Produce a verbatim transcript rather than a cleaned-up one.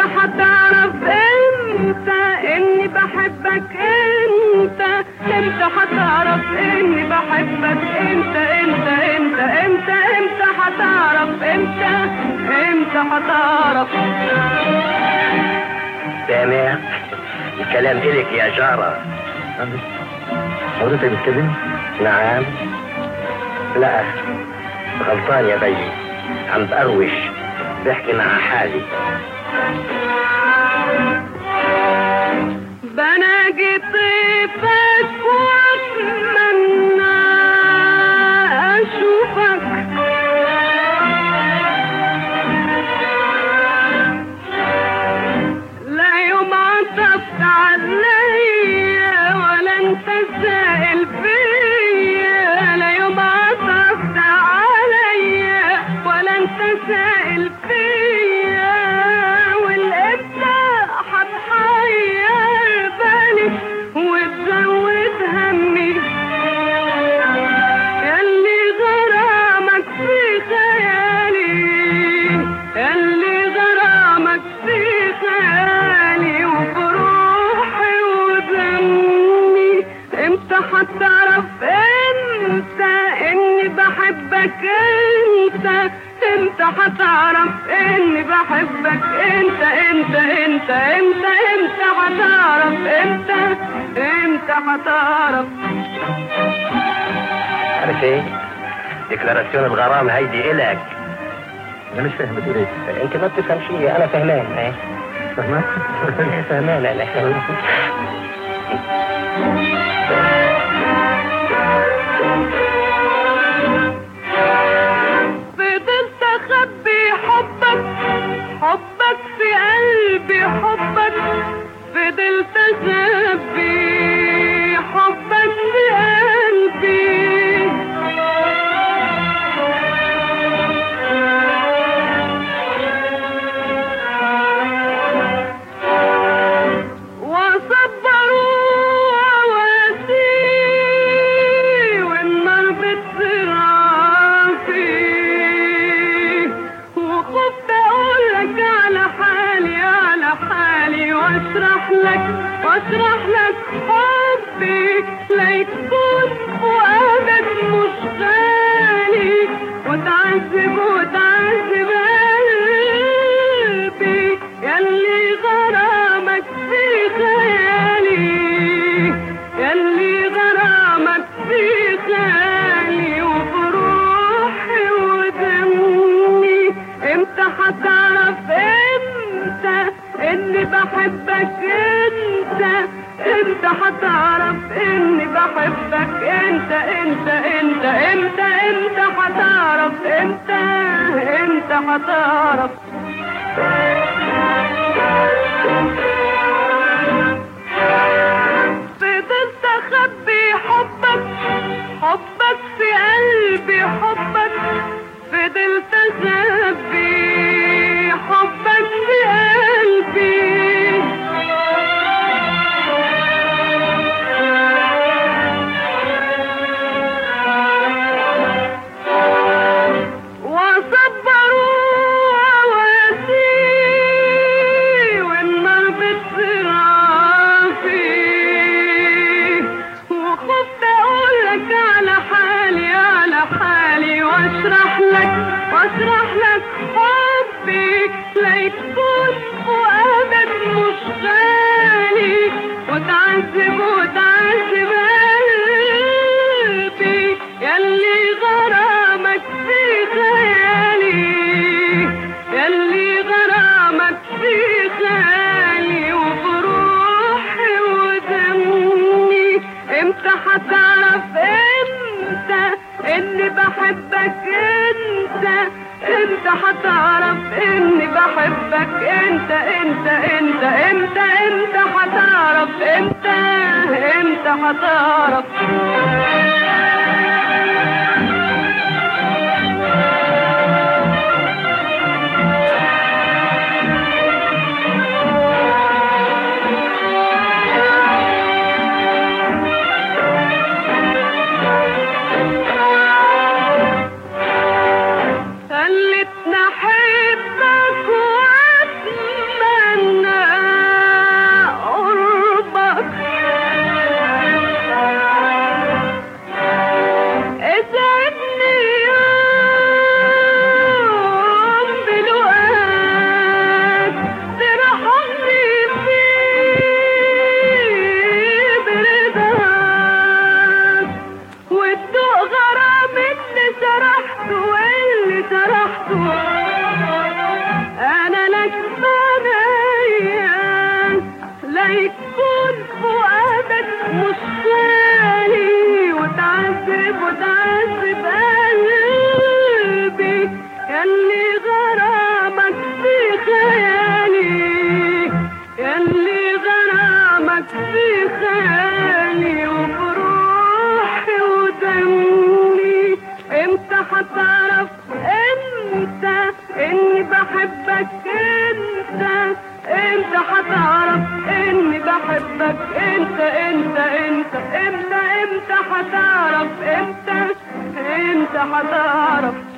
هتعرف امتى اني بحبك انت، امتى هتعرف اني بحبك انت انت انت انت امتى هتعرف امتى امتى هتعرف. سامع الكلام إلك يا جارة. حضرتك بتكلمني؟ نعم. لا غلطان يا بيي، عم بقروش بحكي مع حالي. بناجي طيفك واتمنى اشوفك، لا يوم عطفت عليا ولا انت سائل فيا، لا يوم عطفت عليا ولا انت سائل فيا، والامتى هتحير بالي وتزود همي، ياللي غرامك في خيالي، ياللي غرامك في خيالي وبروحي ودمي. امتى هتعرف انت اني بحبك انت، امتى هتعرف اني بحبك انت انت انت انت امتى هتعرف امتى امتى هتعرف. عارف ايه؟ ديكلاراسيون الغرام هيدي إلك. انا مش فاهم بتقول ايه. انت ما بتفهم شيء، انا فهمان. ايه فاهمك؟ فهمان انا. فضلت اخبي حبك حبك في قلبي حبك، فضلت اخبي حبك في قلبي، وصبروا عواسي والنار بترافي، وخفت اقولك على حالي على حالي واشرح لك واشرح لك حبي، لا يكون فؤادك مش غالي وتعذب وتعذب قلبي، ياللي غرامك في خيالي، ياللي غرامك في خيالي وبروحي ودمي. امتى هتعرف امتى اني بحبك انت، امتى هتعرف اني بحبك انت انت انت انت امتى هتعرف امتى امتى هتعرف. فضلت اخبي حبك حبك في قلبي حبك، فضلت اخبي حبك في قلبي، وصبروا عواسي والنار بترافي، وخفت اقولك على حالي على حالي واشرح لك واشرح لك حبي، لا يكون فؤادك مش غالي وتعذب وتعذب قلبي، ياللي غرامك في خيالي، ياللي غرامك في خيالي وبروحي ودمي. امتى هتعرف امتى اني بحبك انت، امتى هتعرف اني بحبك انت انت انت امتى امتى هتعرف امتى امتى هتعرف. خلتنا احبك واتمنى سرحته واللي سرحته انا لك بنايا لا يكون فؤادك مش صالي وتعذب وتعذب قلبي ياللي غرامك في خيالي ياللي غرامك في خيالي وبروحي ودمي امتى هتعرف امتى اني بحبك انت امتى هتعرف اني بحبك انت انت انت امتى امتى هتعرف امتى امتى هتعرف